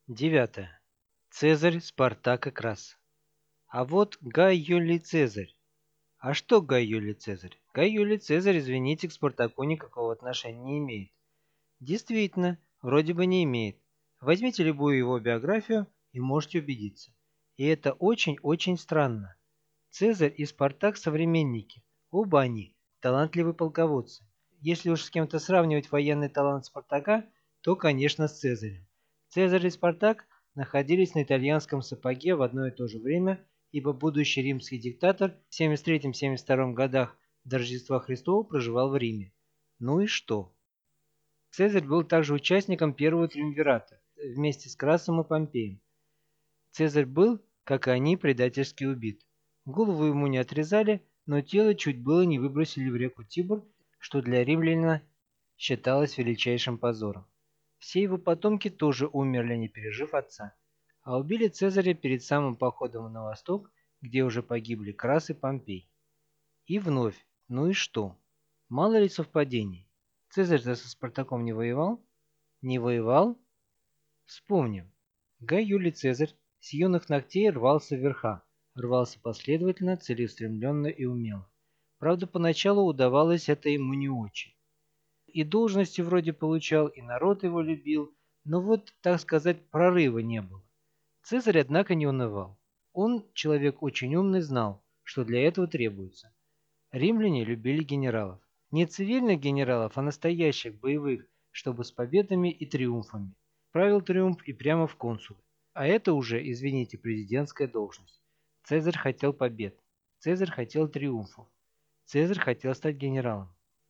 Девятое. Цезарь, Спартак и Крас. А вот Гай Юлий Цезарь. А что Гай Юлий Цезарь? Гай Юлий Цезарь, извините, к Спартаку никакого отношения не имеет. Действительно, вроде бы не имеет. Возьмите любую его биографию и можете убедиться. И это очень-очень странно. Цезарь и Спартак современники. Оба они талантливые полководцы. Если уж с кем-то сравнивать военный талант Спартака, то, конечно, с Цезарем. Цезарь и Спартак находились на итальянском сапоге в одно и то же время, ибо будущий римский диктатор в 73-72 годах до Рождества Христова проживал в Риме. Ну и что? Цезарь был также участником первого триумвирата вместе с Красом и Помпеем. Цезарь был, как и они, предательски убит. Голову ему не отрезали, но тело чуть было не выбросили в реку Тибр, что для римляна считалось величайшим позором. Все его потомки тоже умерли, не пережив отца. А убили Цезаря перед самым походом на восток, где уже погибли Крас и Помпей. И вновь, ну и что? Мало ли совпадений? Цезарь-то со Спартаком не воевал? Не воевал? Вспомним. Гай Юлий Цезарь с юных ногтей рвался в верха, рвался последовательно, целеустремленно и умело. Правда, поначалу удавалось это ему не очень. И должности вроде получал, и народ его любил, но вот, так сказать, прорыва не было. Цезарь, однако, не унывал. Он, человек очень умный, знал, что для этого требуется. Римляне любили генералов. Не цивильных генералов, а настоящих, боевых, чтобы с победами и триумфами. Правил триумф и прямо в консулы. А это уже, извините, президентская должность. Цезарь хотел побед. Цезарь хотел триумфов. Цезарь хотел стать генералом.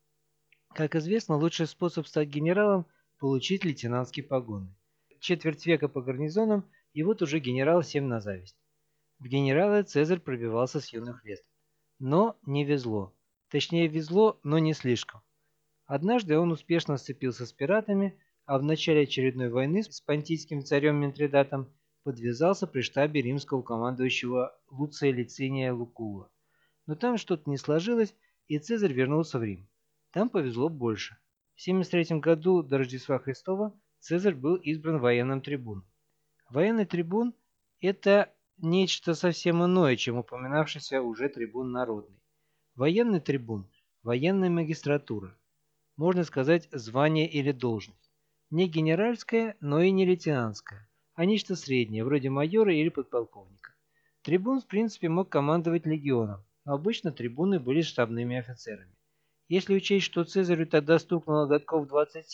Как известно, лучший способ стать генералом – получить лейтенантские погоны. Четверть века по гарнизонам, и вот уже генерал всем на зависть. В генералы Цезарь пробивался с юных лет. Но не везло. Точнее, везло, но не слишком. Однажды он успешно сцепился с пиратами, а в начале очередной войны с понтийским царем Митридатом подвязался при штабе римского командующего Луция Лициния Лукула. Но там что-то не сложилось, и Цезарь вернулся в Рим. Там повезло больше. В 73 году до Рождества Христова Цезарь был избран военным трибуном. Военный трибун – это нечто совсем иное, чем упоминавшийся уже трибун народный. Военный трибун – военная магистратура. Можно сказать, звание или должность. Не генеральская, но и не лейтенантская, а нечто среднее, вроде майора или подполковника. Трибун, в принципе, мог командовать легионом, но обычно трибуны были штабными офицерами. Если учесть, что Цезарю тогда стукнуло годков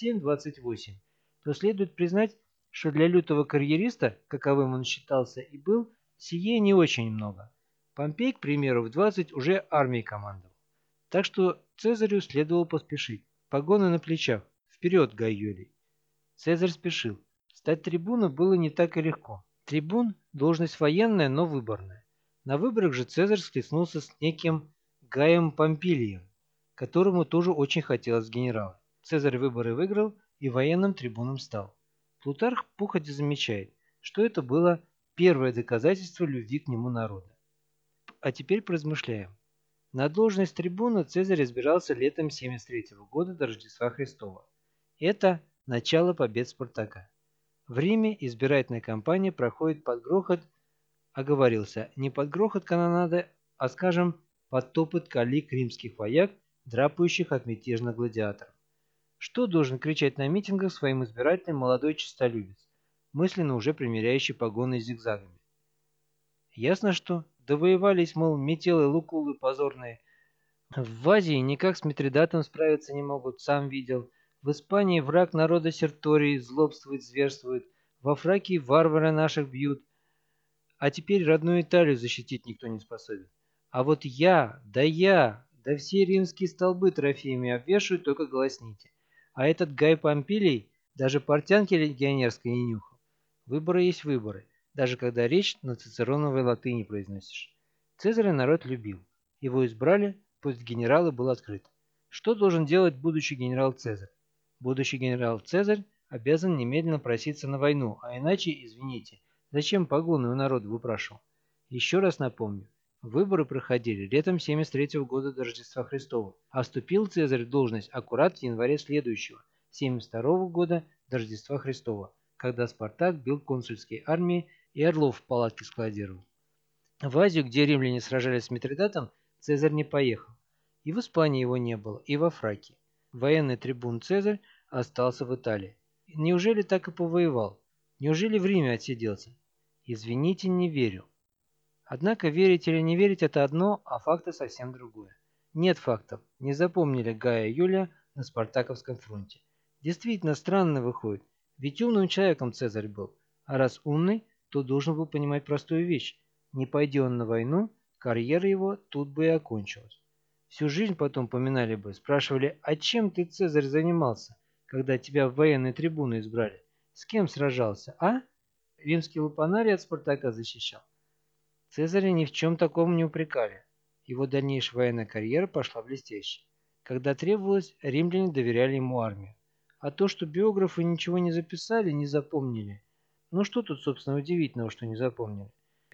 27-28, то следует признать, что для лютого карьериста, каковым он считался и был, сие не очень много. Помпей, к примеру, в 20 уже армией командовал. Так что Цезарю следовало поспешить. Погоны на плечах. Вперед, Гай Юлий. Цезарь спешил. Стать трибуном было не так и легко. Трибун – должность военная, но выборная. На выборах же Цезарь столкнулся с неким Гаем Помпилием, которому тоже очень хотелось генерала. Цезарь выборы выиграл и военным трибуном стал. Плутарх походя замечает, что это было первое доказательство любви к нему народа. А теперь поразмышляем. На должность трибуна Цезарь избирался летом 73 года до Рождества Христова. Это начало побед Спартака. В Риме избирательная кампания проходит под грохот, оговорился, не под грохот канонады, а, скажем, под топот калик римских вояк, драпающих от мятежных гладиаторов. Что должен кричать на митингах своим избирателям молодой честолюбец, мысленно уже примеряющий погоны с зигзагами? Ясно что. Довоевались, мол, метелы лукулы позорные. В Азии никак с Митридатом справиться не могут, сам видел. В Испании враг народа Сертории злобствует, зверствует. Во Фракии варвары наших бьют. А теперь родную Италию защитить никто не способен. А вот да все римские столбы трофеями обвешивают, только голосните. А этот Гай Помпилий даже портянки легионерской не нюхал. Выборы есть выборы, даже когда речь на цицероновой латыни произносишь. Цезаря народ любил. Его избрали, пост генерала был открыт. Что должен делать будущий генерал Цезарь? Будущий генерал Цезарь обязан немедленно проситься на войну, а иначе, извините, зачем погоны у народа выпрашивал? Еще раз напомню, выборы проходили летом 73 года до Рождества Христова, а вступил Цезарь в должность аккурат в январе следующего, 72 года до Рождества Христова. когда Спартак бил консульские армии и орлов в палатке складировал. В Азию, где римляне сражались с Митридатом, Цезарь не поехал. И в Испании его не было, и во Фракии. Военный трибун Цезарь остался в Италии. Неужели так и повоевал? Неужели в Риме отсиделся? Извините, не верю. Однако верить или не верить – это одно, а факты совсем другое. Нет фактов. Не запомнили Гая Юлия на Спартаковском фронте. Действительно странно выходит. Ведь умным человеком Цезарь был. А раз умный, то должен был понимать простую вещь. Не пойди он на войну, карьера его тут бы и окончилась. Всю жизнь потом поминали бы, спрашивали, а чем ты, Цезарь, занимался, когда тебя в военные трибуны избрали? С кем сражался, а? Римский лупанарий от Спартака защищал. Цезаря ни в чем таком не упрекали. Его дальнейшая военная карьера пошла блестяще. Когда требовалось, римляне доверяли ему армию. А то, что биографы ничего не записали, не запомнили. Ну что тут, собственно, удивительного, что не запомнили?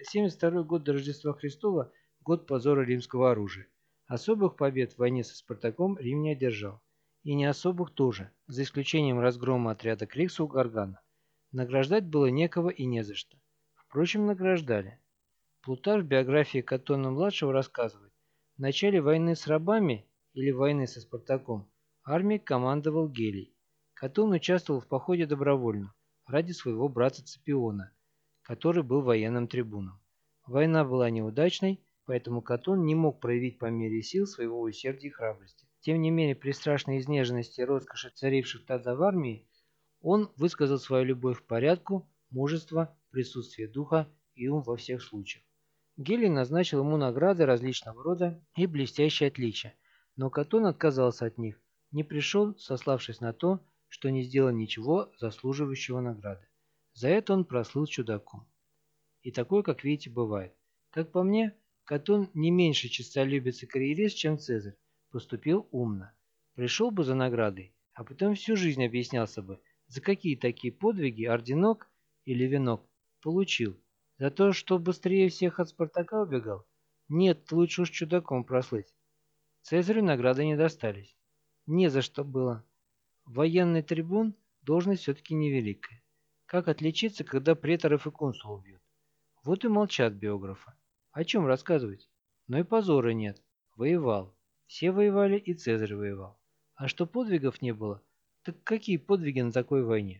72 год до Рождества Христова – год позора римского оружия. Особых побед в войне со Спартаком Рим не одержал. И не особых тоже, за исключением разгрома отряда Крикса у Гаргана. Награждать было некого и не за что. Впрочем, награждали. Плутарх в биографии Каттона-младшего рассказывает: в начале войны с рабами или войны со Спартаком армией командовал Гелий. Каттон участвовал в походе добровольно, ради своего брата Ципиона, который был военным трибуном. Война была неудачной, поэтому Каттон не мог проявить по мере сил своего усердия и храбрости. Тем не менее, при страшной изнеженности и роскоши, царивших тогда в армии, он высказал свою любовь к порядку, мужество, присутствие духа и ум во всех случаях. Гелий назначил ему награды различного рода и блестящие отличия, но Каттон отказался от них, не пришел, сославшись на то, что не сделал ничего заслуживающего награды. За это он прослыл чудаком. И такое, как видите, бывает. Как по мне, Каттон не меньше честолюбец и карьерист, чем Цезарь, поступил умно. Пришел бы за наградой, а потом всю жизнь объяснялся бы, за какие такие подвиги орденок или венок получил. За то, что быстрее всех от Спартака убегал? Нет, лучше уж чудаком прослыть. Цезарю награды не достались. Не за что было. Военный трибун – должность все-таки невеликая. Как отличиться, когда преторов и консулов бьют? Вот и молчат биографы. О чем рассказывать? Но и позора нет. Воевал. Все воевали, и Цезарь воевал. А что подвигов не было, так какие подвиги на такой войне?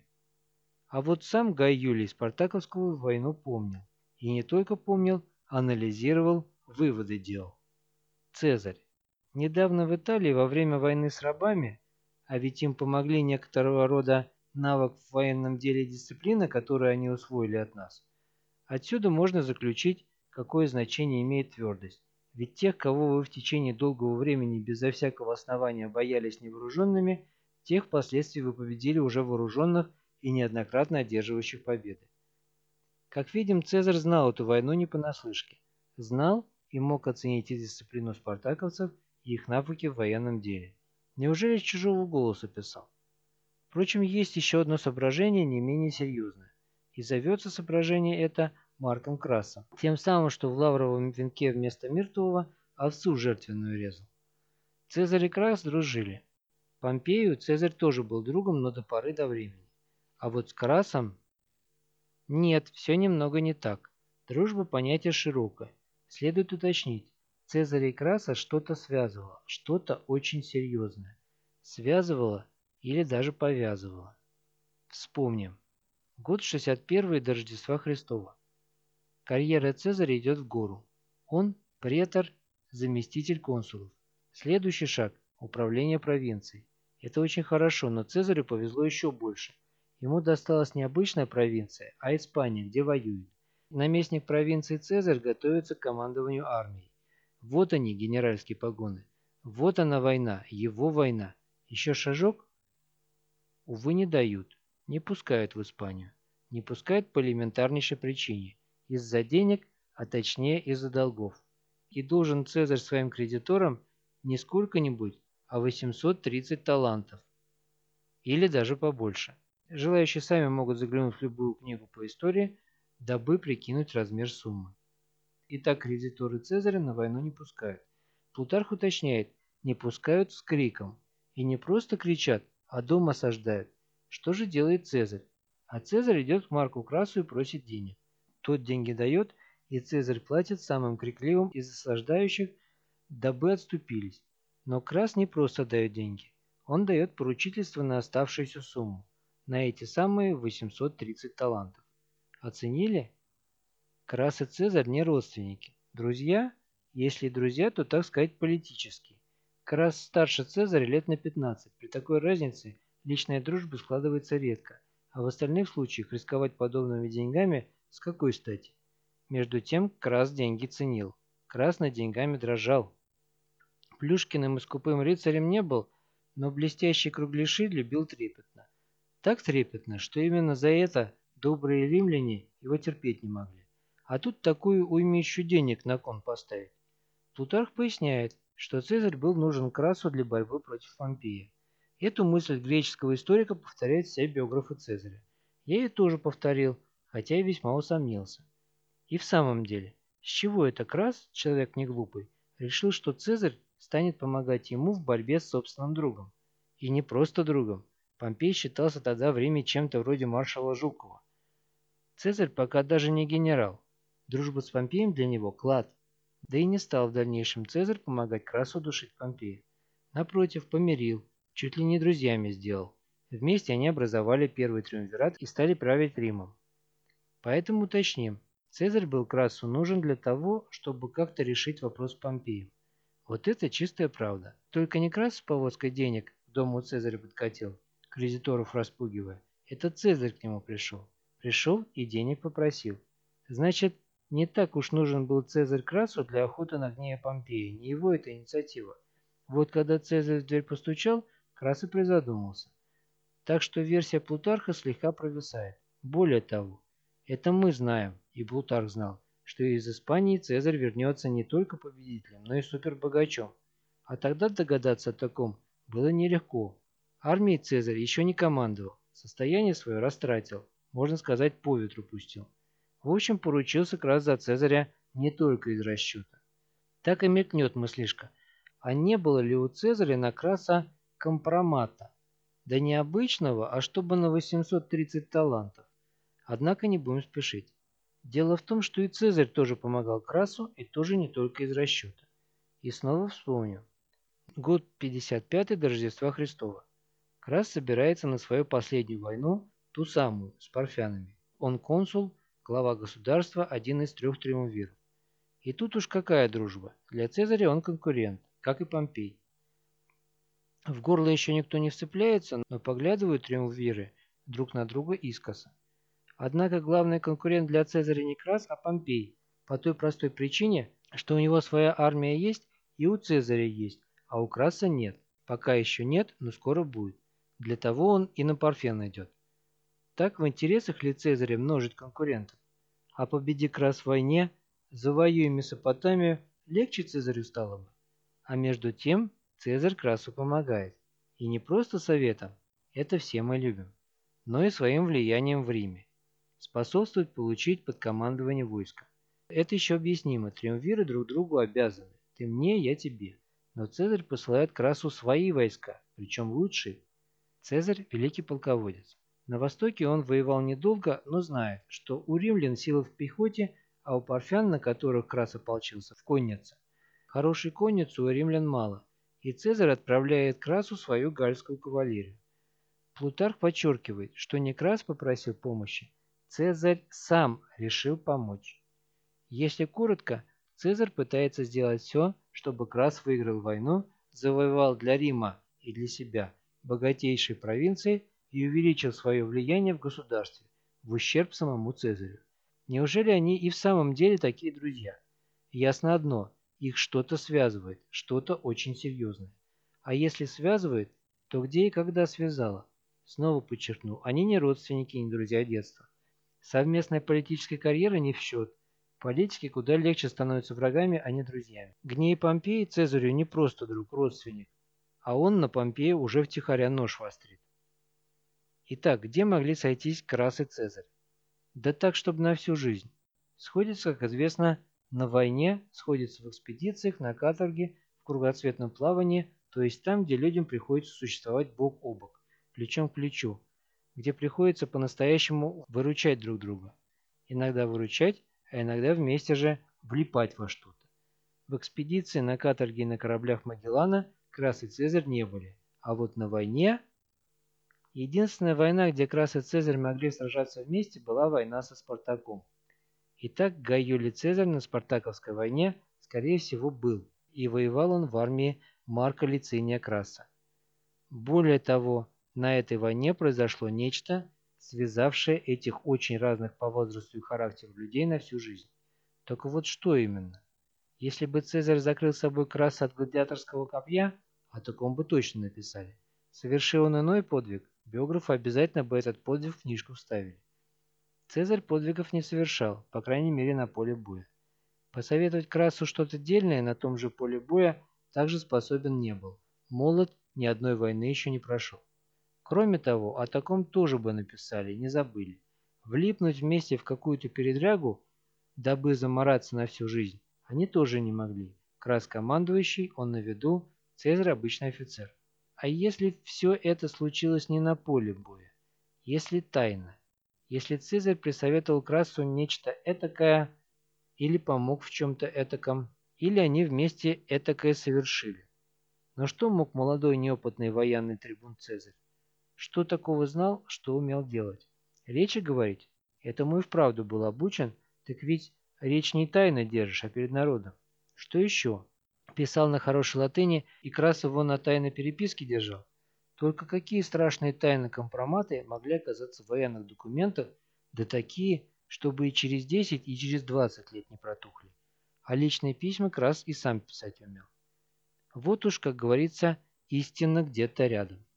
А вот сам Гай Юлий Спартаковскую войну помнил. И не только помнил, анализировал, выводы делал. Цезарь. Недавно в Италии во время войны с рабами, а ведь им помогли некоторого рода навык в военном деле и дисциплина, которую они усвоили от нас. Отсюда можно заключить, какое значение имеет твердость. Ведь тех, кого вы в течение долгого времени безо всякого основания боялись невооруженными, тех впоследствии вы победили уже вооруженных и неоднократно одерживающих победы. Как видим, Цезарь знал эту войну не понаслышке. Знал и мог оценить и дисциплину спартаковцев, и их навыки в военном деле. Неужели с чужого голоса писал? Впрочем, есть еще одно соображение, не менее серьезное. И зовется соображение это Марком Красом. Тем самым, что в лавровом венке вместо миртового овцу жертвенную резал. Цезарь и Крас дружили. Помпею Цезарь тоже был другом, но до поры до времени. А вот с Красом... Нет, все немного не так. Дружба – понятие широкое. Следует уточнить. Цезаря и Краса что-то связывало, что-то очень серьезное. Связывало или даже повязывало. Вспомним. Год 61 до Рождества Христова. Карьера Цезаря идет в гору. Он – претор, заместитель консулов. Следующий шаг – управление провинцией. Это очень хорошо, но Цезарю повезло еще больше. Ему досталась не обычная провинция, а Испания, где воюет. Наместник провинции Цезарь готовится к командованию армией. Вот они, генеральские погоны. Вот она война, его война. Еще шажок? Увы, не дают. Не пускают в Испанию. Не пускают по элементарнейшей причине. Из-за денег, а точнее из-за долгов. И должен Цезарь своим кредиторам не сколько-нибудь, а 830 талантов. Или даже побольше. Желающие сами могут заглянуть в любую книгу по истории, дабы прикинуть размер суммы. Итак, кредиторы Цезаря на войну не пускают. Плутарх уточняет, не пускают с криком. И не просто кричат, а дом осаждают. Что же делает Цезарь? А Цезарь идет к Марку Красу и просит денег. Тот деньги дает, и Цезарь платит самым крикливым из осаждающих, дабы отступились. Но Крас не просто дает деньги. Он дает поручительство на оставшуюся сумму, на эти самые 830 талантов. Оценили? Крас и Цезарь не родственники. Друзья? Если друзья, то, так сказать, политические. Крас старше Цезаря лет на 15. При такой разнице личная дружба складывается редко, а в остальных случаях рисковать подобными деньгами с какой стати? Между тем Крас деньги ценил. Крас над деньгами дрожал. Плюшкиным и скупым рыцарем не был, но блестящие кругляши любил трепетно. Так трепетно, что именно за это добрые римляне его терпеть не могли. А тут такую уймищу денег на кон поставить. Плутарх поясняет, что Цезарь был нужен Красу для борьбы против Помпея. Эту мысль греческого историка повторяют все биографы Цезаря. Я ее тоже повторил, хотя и весьма усомнился. И в самом деле, с чего это Крас, человек не глупый, решил, что Цезарь станет помогать ему в борьбе с собственным другом? И не просто другом. Помпей считался тогда в Риме чем-то вроде маршала Жукова. Цезарь пока даже не генерал. Дружба с Помпеем для него – клад. Да и не стал в дальнейшем Цезарь помогать Красу душить Помпея. Напротив, помирил, чуть ли не друзьями сделал. Вместе они образовали первый триумвират и стали править Римом. Поэтому уточним, Цезарь был Красу нужен для того, чтобы как-то решить вопрос с Помпеем. Вот это чистая правда. Только не Крас с повозкой денег к дому Цезаря подкатил, кредиторов распугивая. Это Цезарь к нему пришел. Пришел и денег попросил. Значит, не так уж нужен был Цезарь Красу для охоты на гнея Помпея, не его эта инициатива. Вот когда Цезарь в дверь постучал, Крас и призадумался. Так что версия Плутарха слегка провисает. Более того, это мы знаем, и Плутарх знал, что из Испании Цезарь вернется не только победителем, но и супербогачом. А тогда догадаться о таком было нелегко. Армией Цезарь еще не командовал, состояние свое растратил, можно сказать, по ветру пустил. В общем, поручился как раз за Цезаря не только из расчета. Так и мелькнет мыслишка. А не было ли у Цезаря на Краса компромата? Да не обычного, а чтобы на 830 талантов. Однако не будем спешить. Дело в том, что и Цезарь тоже помогал Красу, и тоже не только из расчета. И снова вспомню. Год 55 до Рождества Христова. Крас собирается на свою последнюю войну, ту самую, с парфянами. Он консул, глава государства, один из 3 триумвиров. И тут уж какая дружба. Для Цезаря он конкурент, как и Помпей. В горло еще никто не вцепляется, но поглядывают триумвиры друг на друга искоса. Однако главный конкурент для Цезаря не Крас, а Помпей, по той простой причине, что у него своя армия есть и у Цезаря есть, а у Краса нет. Пока еще нет, но скоро будет. Для того он и на Парфен идет. Так в интересах ли Цезаря множить конкурентов? А победи Крас в войне, завоюя Месопотамию, легче Цезарю стало бы. А между тем Цезарь Красу помогает. И не просто советом, это все мы любим, но и своим влиянием в Риме. Способствует получить под командование войска. Это еще объяснимо, триумвиры друг другу обязаны. Ты мне, я тебе. Но Цезарь посылает Красу свои войска, причем лучшие. Цезарь – великий полководец. На Востоке он воевал недолго, но знает, что у римлян сила в пехоте, а у парфян, на которых Крас ополчился, в коннице. Хорошей конницы у римлян мало, и Цезарь отправляет Красу свою гальскую кавалерию. Плутарх подчеркивает, что не Крас попросил помощи, Цезарь сам решил помочь. Если коротко, Цезарь пытается сделать все, чтобы Крас выиграл войну, завоевал для Рима и для себя богатейшие провинции и увеличил свое влияние в государстве, в ущерб самому Цезарю. Неужели они и в самом деле такие друзья? Ясно одно, их что-то связывает, что-то очень серьезное. А если связывает, то где и когда связало? Снова подчеркну, они не родственники и не друзья детства. Совместная политическая карьера не в счет. Политики куда легче становятся врагами, а не друзьями. Гней Помпей Цезарю не просто друг, родственник, а он на Помпея уже втихаря нож вострит. Итак, где могли сойтись Крас и Цезарь? Да так, чтобы на всю жизнь. Сходятся, как известно, на войне, сходятся в экспедициях, на каторге, в кругосветном плавании, то есть там, где людям приходится существовать бок о бок, плечом к плечу. где приходится по-настоящему выручать друг друга. Иногда выручать, а иногда вместе же влипать во что-то. В экспедиции на каторге и на кораблях Магеллана Крас и Цезарь не были, а вот на войне... Единственная война, где Крас и Цезарь могли сражаться вместе, была война со Спартаком. Итак, Гай Юлий Цезарь на Спартаковской войне, скорее всего, был, и воевал он в армии Марка Лициния Краса. Более того, на этой войне произошло нечто, связавшее этих очень разных по возрасту и характеру людей на всю жизнь. Только вот что именно? Если бы Цезарь закрыл собой Краса от гладиаторского копья, о таком бы точно написали. Совершил он иной подвиг, биографы обязательно бы этот подвиг в книжку вставили. Цезарь подвигов не совершал, по крайней мере на поле боя. Посоветовать Красу что-то дельное на том же поле боя также способен не был. Молод ни одной войны еще не прошел. Кроме того, о таком тоже бы написали, не забыли. Влипнуть вместе в какую-то передрягу, дабы замораться на всю жизнь, они тоже не могли. Крас командующий, он на виду, Цезарь обычный офицер. А если все это случилось не на поле боя? Если тайно? Если Цезарь присоветовал Красу нечто этакое, или помог в чем-то этаком, или они вместе этакое совершили? Но что мог молодой неопытный военный трибун Цезарь? Что такого знал, что умел делать? Речи говорить? Этому и вправду был обучен, так ведь речь не тайно держишь, а перед народом. Что еще? Писал на хорошей латыни и Крас его на тайной переписке держал. Только какие страшные тайны компроматы могли оказаться в военных документах, да такие, чтобы и через 10, и через 20 лет не протухли. А личные письма Крас и сам писать умел. Вот уж, как говорится, истина где-то рядом.